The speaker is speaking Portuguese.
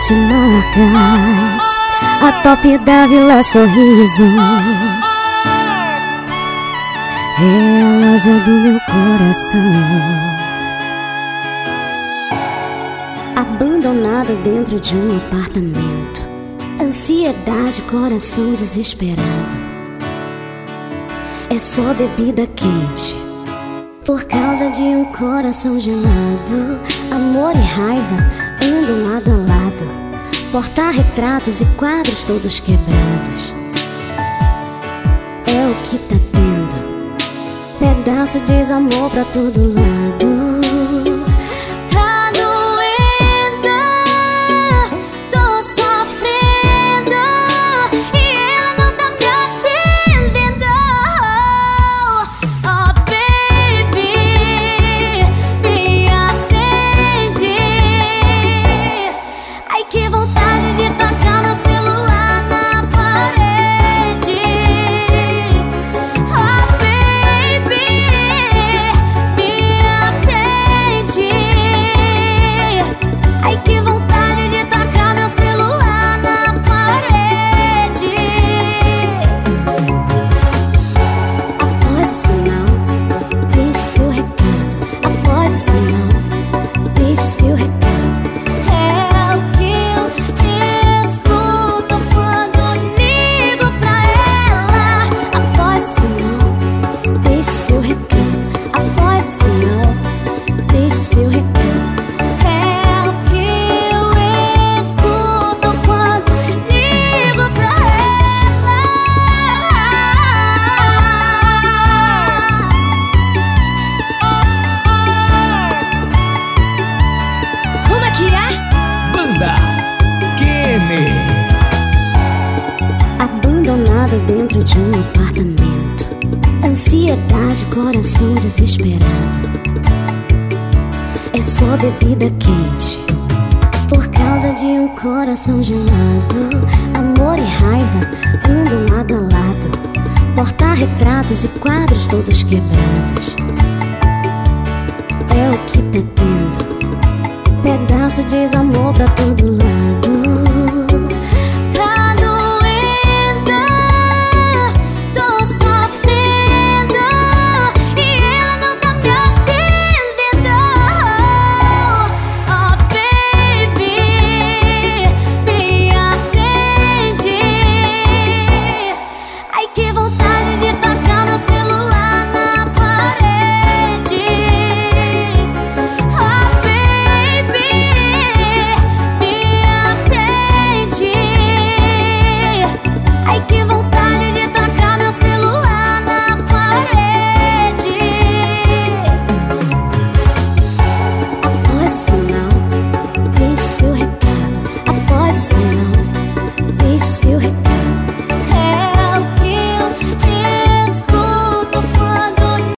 fácil marcas, a top da Vila Sorriso. É a loja do meu coração, abandonada dentro de um apartamento. Ansiedade, coração desesperado. É só bebida quente por causa de um coração gelado. Amor e raiva andam lado a lado. Porta-retratos e quadros todos quebrados. É o que tá tendo, pedaço de desamor pra todo lado. Tá doendo, tô sofrendo e ela não tá me atendendo. Oh baby, me atende. Ai que vontade de tacar meu celular na parede. Oh baby, me atende. Ai que vontade de tacar meu celular na parede. Após o sinal, deixe seu recado. Após o sinal, deixe seu recado. É o que eu escuto quando ligo pra ela. Após o sinal, deixe seu recado. Após o sinal, deixe seu recado. É o que eu escuto quando ligo pra ela. Como é que é? Banda Kenny. Abandonada dentro de um apartamento. Ansiedade, coração desesperado. É só bebida quente por causa de um coração gelado. Amor e raiva andam lado a lado. Porta-retratos e quadros todos quebrados. É o que tá tendo, pedaço de desamor pra todo lado.